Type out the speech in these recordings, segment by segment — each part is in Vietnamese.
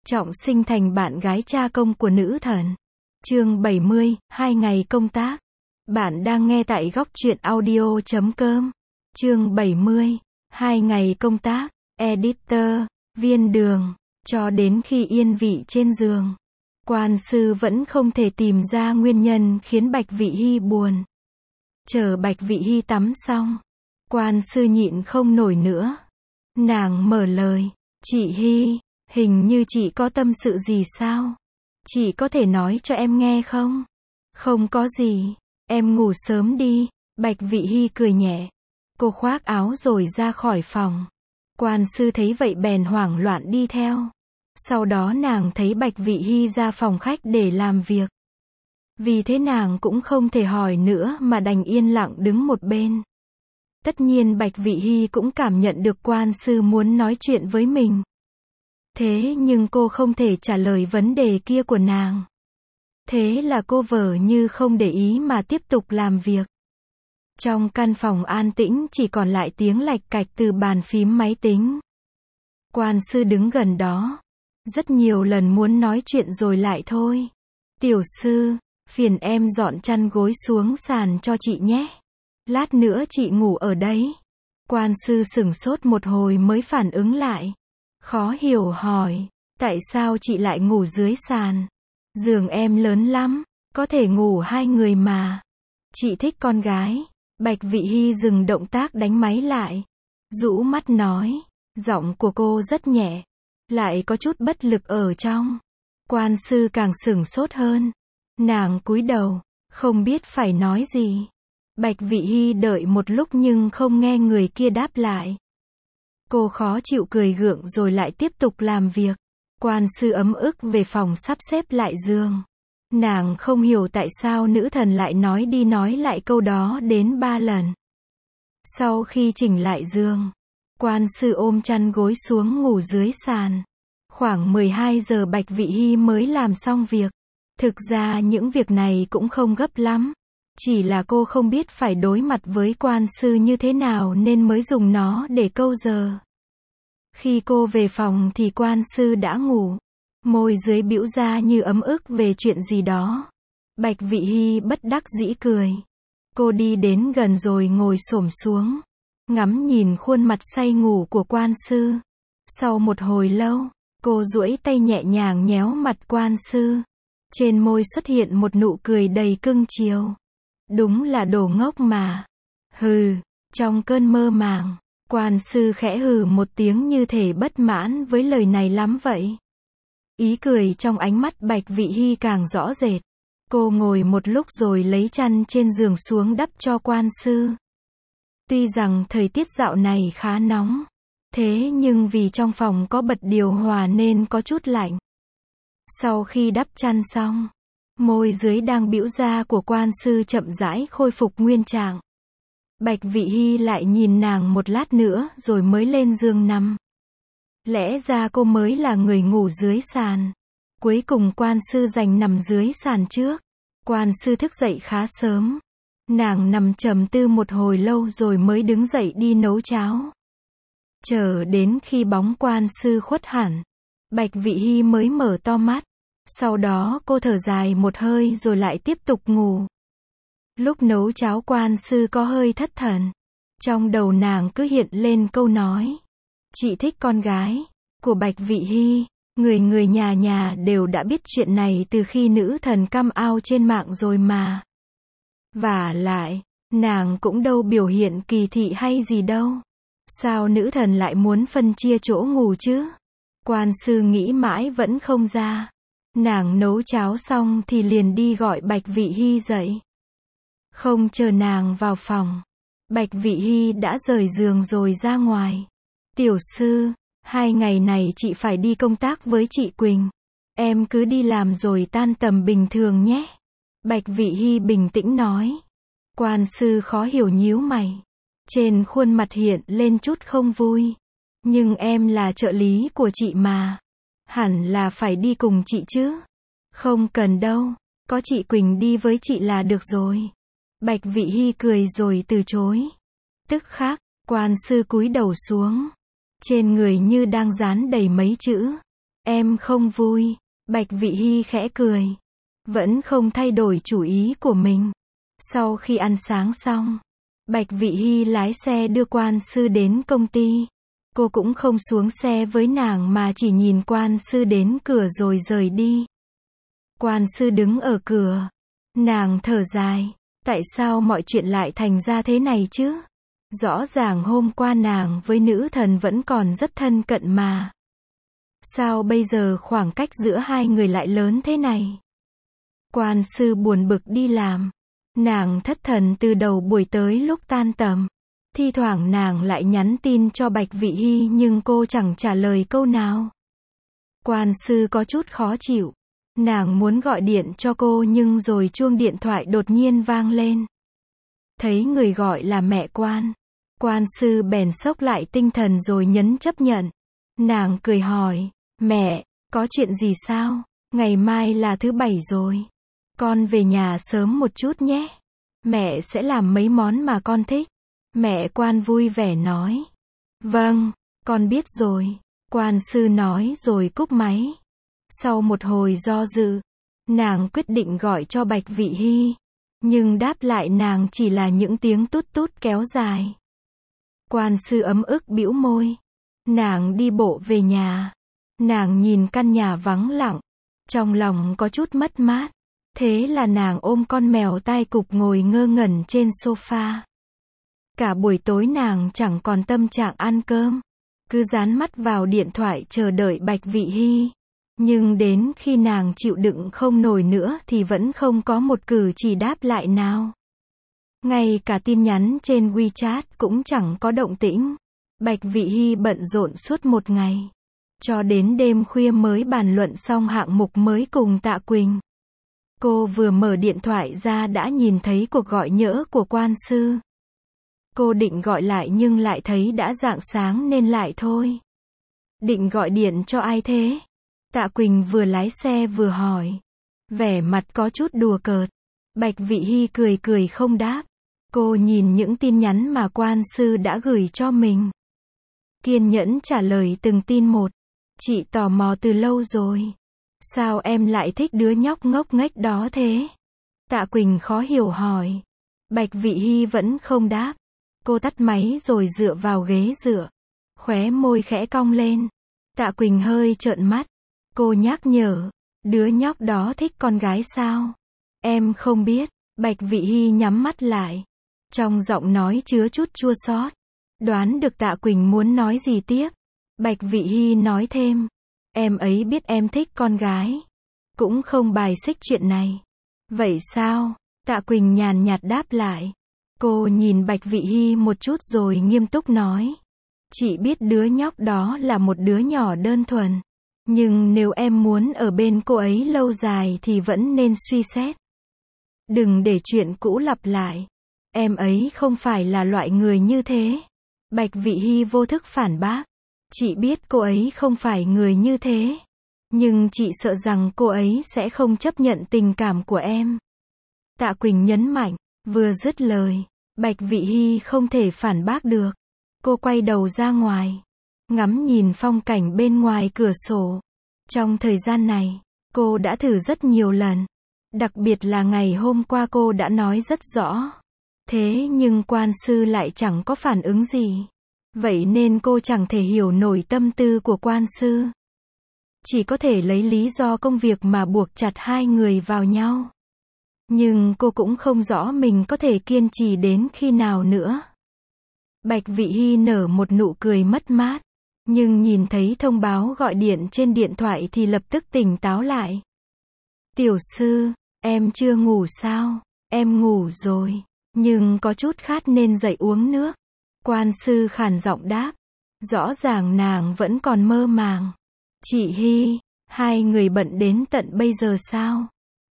trọng sinh thành bạn gái cha công của nữ thần. Chương 70, 2 ngày công tác. Bạn đang nghe tại góc truyện audio.com. Chương 70, 2 ngày công tác. Editor, Viên Đường. Cho đến khi yên vị trên giường, quan sư vẫn không thể tìm ra nguyên nhân khiến Bạch Vị Hi buồn. Chờ Bạch Vị Hi tắm xong, quan sư nhịn không nổi nữa. Nàng mở lời, chị Hi, hình như chị có tâm sự gì sao? Chị có thể nói cho em nghe không? Không có gì, em ngủ sớm đi. Bạch Vị Hi cười nhẹ. Cô khoác áo rồi ra khỏi phòng. Quan sư thấy vậy bèn hoảng loạn đi theo. Sau đó nàng thấy Bạch Vị Hi ra phòng khách để làm việc. Vì thế nàng cũng không thể hỏi nữa mà đành yên lặng đứng một bên. Tất nhiên Bạch Vị Hi cũng cảm nhận được quan sư muốn nói chuyện với mình. Thế nhưng cô không thể trả lời vấn đề kia của nàng. Thế là cô vờ như không để ý mà tiếp tục làm việc. Trong căn phòng an tĩnh chỉ còn lại tiếng lạch cạch từ bàn phím máy tính. Quan sư đứng gần đó. Rất nhiều lần muốn nói chuyện rồi lại thôi. Tiểu sư, phiền em dọn chăn gối xuống sàn cho chị nhé. Lát nữa chị ngủ ở đấy. Quan sư sửng sốt một hồi mới phản ứng lại. Khó hiểu hỏi, tại sao chị lại ngủ dưới sàn? Giường em lớn lắm, có thể ngủ 2 người mà. Chị thích con gái. Bạch Vị Hi dừng động tác đánh máy lại. Rũ mắt nói, giọng của cô rất nhẹ, lại có chút bất lực ở trong. Quan sư càng sửng sốt hơn. Nàng cúi đầu, không biết phải nói gì. Bạch Vị Hi đợi một lúc nhưng không nghe người kia đáp lại. Cô khó chịu cười gượng rồi lại tiếp tục làm việc. Quan sư ấm ức về phòng sắp xếp lại giường. Nàng không hiểu tại sao nữ thần lại nói đi nói lại câu đó đến 3 lần. Sau khi chỉnh lại giường, quan sư ôm chăn gối xuống ngủ dưới sàn. Khoảng 12 giờ Bạch Vị Hi mới làm xong việc. Thực ra những việc này cũng không gấp lắm. Chỉ là cô không biết phải đối mặt với quan sư như thế nào nên mới dùng nó để câu giờ. Khi cô về phòng thì quan sư đã ngủ. Môi dưới bĩu ra như ấm ức về chuyện gì đó. Bạch Vị Hi bất đắc dĩ cười. Cô đi đến gần rồi ngồi xổm xuống. Ngắm nhìn khuôn mặt say ngủ của quan sư. Sau một hồi lâu, cô duỗi tay nhẹ nhàng nhéo mặt quan sư. Trên môi xuất hiện một nụ cười đầy cưng chiều. Đúng là đồ ngốc mà. Hừ, trong cơn mơ màng, quan sư khẽ hừ một tiếng như thể bất mãn với lời này lắm vậy. Ý cười trong ánh mắt Bạch Vị Hi càng rõ rệt. Cô ngồi một lúc rồi lấy chăn trên giường xuống đắp cho quan sư. Tuy rằng thời tiết dạo này khá nóng, thế nhưng vì trong phòng có bật điều hòa nên có chút lạnh. Sau khi đắp chăn xong, môi dưới đang bĩu ra của quan sư chậm rãi khôi phục nguyên trạng. Bạch Vị Hi lại nhìn nàng một lát nữa rồi mới lên giường nằm. Lẽ ra cô mới là người ngủ dưới sàn. Cuối cùng quan sư giành nằm dưới sàn trước. Quan sư thức dậy khá sớm. Nàng nằm trầm tư một hồi lâu rồi mới đứng dậy đi nấu cháo. Chờ đến khi bóng quan sư khuất hẳn, Bạch Vị Hi mới mở to mắt. Sau đó cô thở dài một hơi rồi lại tiếp tục ngủ. Lúc nấu cháo quan sư có hơi thất thần. Trong đầu nàng cứ hiện lên câu nói. Chị thích con gái của Bạch Vị Hi. Người nhà đều đã biết chuyện này từ khi nữ thần cam ao trên mạng rồi mà. Vả lại, nàng cũng đâu biểu hiện kỳ thị hay gì đâu. Sao nữ thần lại muốn phân chia chỗ ngủ chứ? Quan sư nghĩ mãi vẫn không ra. Nàng nấu cháo xong thì liền đi gọi Bạch Vị Hi dậy. Không chờ nàng vào phòng, Bạch Vị Hi đã rời giường rồi ra ngoài. Tiểu sư, 2 ngày này chị phải đi công tác với chị Quỳnh. Em cứ đi làm rồi tan tầm bình thường nhé. Bạch Vị Hi bình tĩnh nói. Quan sư khó hiểu nhíu mày. Trên khuôn mặt hiện lên chút không vui. Nhưng em là trợ lý của chị mà. Hẳn là phải đi cùng chị chứ. Không cần đâu, có chị Quỳnh đi với chị là được rồi. Bạch Vị Hi cười rồi từ chối. Tức khắc, quan sư cúi đầu xuống. Trên người như đang dán đầy mấy chữ. Em không vui. Bạch Vị Hy khẽ cười. Vẫn không thay đổi chủ ý của mình. Sau khi ăn sáng xong, Bạch Vị Hy lái xe đưa quan sư đến công ty. Cô cũng không xuống xe với nàng mà chỉ nhìn quan sư đến cửa rồi rời đi. Quan sư đứng ở cửa. Nàng thở dài. Tại sao mọi chuyện lại thành ra thế này chứ? Rõ ràng hôm qua nàng với nữ thần vẫn còn rất thân cận mà. Sao bây giờ khoảng cách giữa hai người lại lớn thế này? Quan sư buồn bực đi làm. Nàng thất thần từ đầu buổi tới lúc tan tầm. Thi thoảng nàng lại nhắn tin cho Bạch Vị Hy nhưng cô chẳng trả lời câu nào. Quan sư có chút khó chịu. Nàng muốn gọi điện cho cô nhưng rồi chuông điện thoại đột nhiên vang lên. Thấy người gọi là mẹ quan. Quan sư bèn xốc lại tinh thần rồi nhấn chấp nhận. Nàng cười hỏi, mẹ, có chuyện gì sao? Ngày mai là thứ Bảy rồi. Con về nhà sớm một chút nhé. Mẹ sẽ làm mấy món mà con thích. Mẹ quan vui vẻ nói. Vâng, con biết rồi. Quan sư nói rồi cúp máy. Sau một hồi do dự, nàng quyết định gọi cho Bạch Vị Hy. Nhưng đáp lại nàng chỉ là những tiếng tút tút kéo dài. Quan sư ấm ức bĩu môi. Nàng đi bộ về nhà. Nàng nhìn căn nhà vắng lặng. Trong lòng có chút mất mát. Thế là nàng ôm con mèo tai cụp ngồi ngơ ngẩn trên sofa. Cả buổi tối nàng chẳng còn tâm trạng ăn cơm. Cứ dán mắt vào điện thoại chờ đợi Bạch Vị Hy. Nhưng đến khi nàng chịu đựng không nổi nữa thì vẫn không có một cử chỉ đáp lại nào. Ngay cả tin nhắn trên WeChat cũng chẳng có động tĩnh. Bạch Vị Hy bận rộn suốt một ngày. Cho đến đêm khuya mới bàn luận xong hạng mục mới cùng Tạ Quỳnh. Cô vừa mở điện thoại ra đã nhìn thấy cuộc gọi nhỡ của quan sư. Cô định gọi lại nhưng lại thấy đã rạng sáng nên lại thôi. Định gọi điện cho ai thế? Tạ Quỳnh vừa lái xe vừa hỏi. Vẻ mặt có chút đùa cợt. Bạch Vị Hy cười cười không đáp. Cô nhìn những tin nhắn mà quan sư đã gửi cho mình. Kiên nhẫn trả lời từng tin một. Chị tò mò từ lâu rồi. Sao em lại thích đứa nhóc ngốc nghếch đó thế? Tạ Quỳnh khó hiểu hỏi. Bạch Vị Hy vẫn không đáp. Cô tắt máy rồi dựa vào ghế dựa. Khóe môi khẽ cong lên. Tạ Quỳnh hơi trợn mắt. Cô nhắc nhở. Đứa nhóc đó thích con gái sao? Em không biết. Bạch Vị Hy nhắm mắt lại. Trong giọng nói chứa chút chua xót. Đoán được Tạ Quỳnh muốn nói gì tiếp. Bạch Vị Hy nói thêm. Em ấy biết em thích con gái. Cũng không bài xích chuyện này. Vậy sao? Tạ Quỳnh nhàn nhạt đáp lại. Cô nhìn Bạch Vị Hy một chút rồi nghiêm túc nói. Chị biết đứa nhóc đó là một đứa nhỏ đơn thuần. Nhưng nếu em muốn ở bên cô ấy lâu dài thì vẫn nên suy xét. Đừng để chuyện cũ lặp lại. Em ấy không phải là loại người như thế. Bạch Vị Hy vô thức phản bác. Chị biết cô ấy không phải người như thế. Nhưng chị sợ rằng cô ấy sẽ không chấp nhận tình cảm của em. Tạ Quỳnh nhấn mạnh. Vừa dứt lời, Bạch Vị Hy không thể phản bác được. Cô quay đầu ra ngoài. Ngắm nhìn phong cảnh bên ngoài cửa sổ. Trong thời gian này, cô đã thử rất nhiều lần. Đặc biệt là ngày hôm qua cô đã nói rất rõ. Thế nhưng quan sư lại chẳng có phản ứng gì. Vậy nên cô chẳng thể hiểu nổi tâm tư của quan sư. Chỉ có thể lấy lý do công việc mà buộc chặt hai người vào nhau. Nhưng cô cũng không rõ mình có thể kiên trì đến khi nào nữa. Bạch Vị Hy nở một nụ cười mất mát. Nhưng nhìn thấy thông báo gọi điện trên điện thoại thì lập tức tỉnh táo lại. Tiểu sư, em chưa ngủ sao? Em ngủ rồi. Nhưng có chút khát nên dậy uống nước. Quan sư khàn giọng đáp. Rõ ràng nàng vẫn còn mơ màng. Chị Hy, hai người bận đến tận bây giờ sao?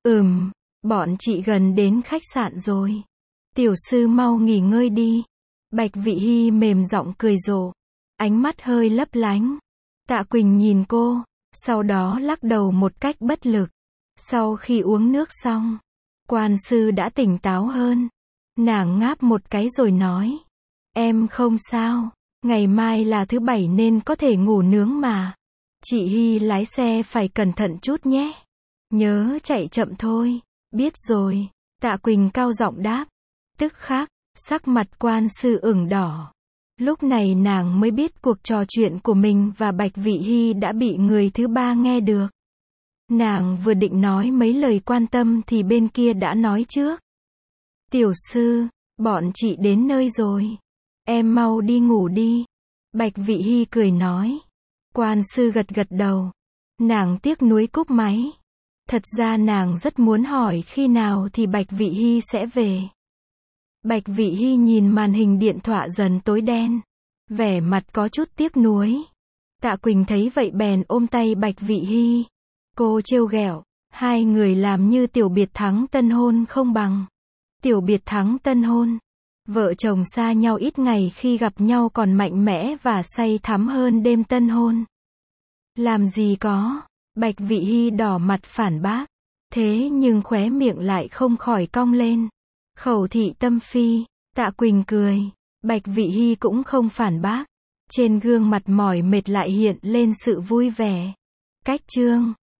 Bọn chị gần đến khách sạn rồi. Tiểu sư mau nghỉ ngơi đi. Bạch Vị Hy mềm giọng cười rộ. Ánh mắt hơi lấp lánh. Tạ Quỳnh nhìn cô, sau đó lắc đầu một cách bất lực. Sau khi uống nước xong, quan sư đã tỉnh táo hơn. Nàng ngáp một cái rồi nói. Em không sao. Ngày mai là thứ Bảy nên có thể ngủ nướng mà. Chị Hy lái xe phải cẩn thận chút nhé. Nhớ chạy chậm thôi. Biết rồi. Tạ Quỳnh cao giọng đáp. Tức khắc, sắc mặt quan sư ửng đỏ. Lúc này nàng mới biết cuộc trò chuyện của mình và Bạch Vị Hy đã bị người thứ ba nghe được. Nàng vừa định nói mấy lời quan tâm thì bên kia đã nói trước. Tiểu sư, bọn chị đến nơi rồi. Em mau đi ngủ đi. Bạch Vị Hy cười nói. Quan sư gật gật đầu. Nàng tiếc nuối cúp máy. Thật ra nàng rất muốn hỏi khi nào thì Bạch Vị Hy sẽ về. Bạch Vị Hy nhìn màn hình điện thoại dần tối đen. Vẻ mặt có chút tiếc nuối. Tạ Quỳnh thấy vậy bèn ôm tay Bạch Vị Hy. Cô trêu ghẹo. Hai người làm như tiểu biệt thắng tân hôn không bằng. Tiểu biệt thắng tân hôn. Vợ chồng xa nhau ít ngày khi gặp nhau còn mạnh mẽ và say thắm hơn đêm tân hôn. Làm gì có. Bạch Vị Hy đỏ mặt phản bác. Thế nhưng khóe miệng lại không khỏi cong lên. Khẩu thị tâm phi. Tạ Quỳnh cười. Bạch Vị Hy cũng không phản bác. Trên gương mặt mỏi mệt lại hiện lên sự vui vẻ. Cách chương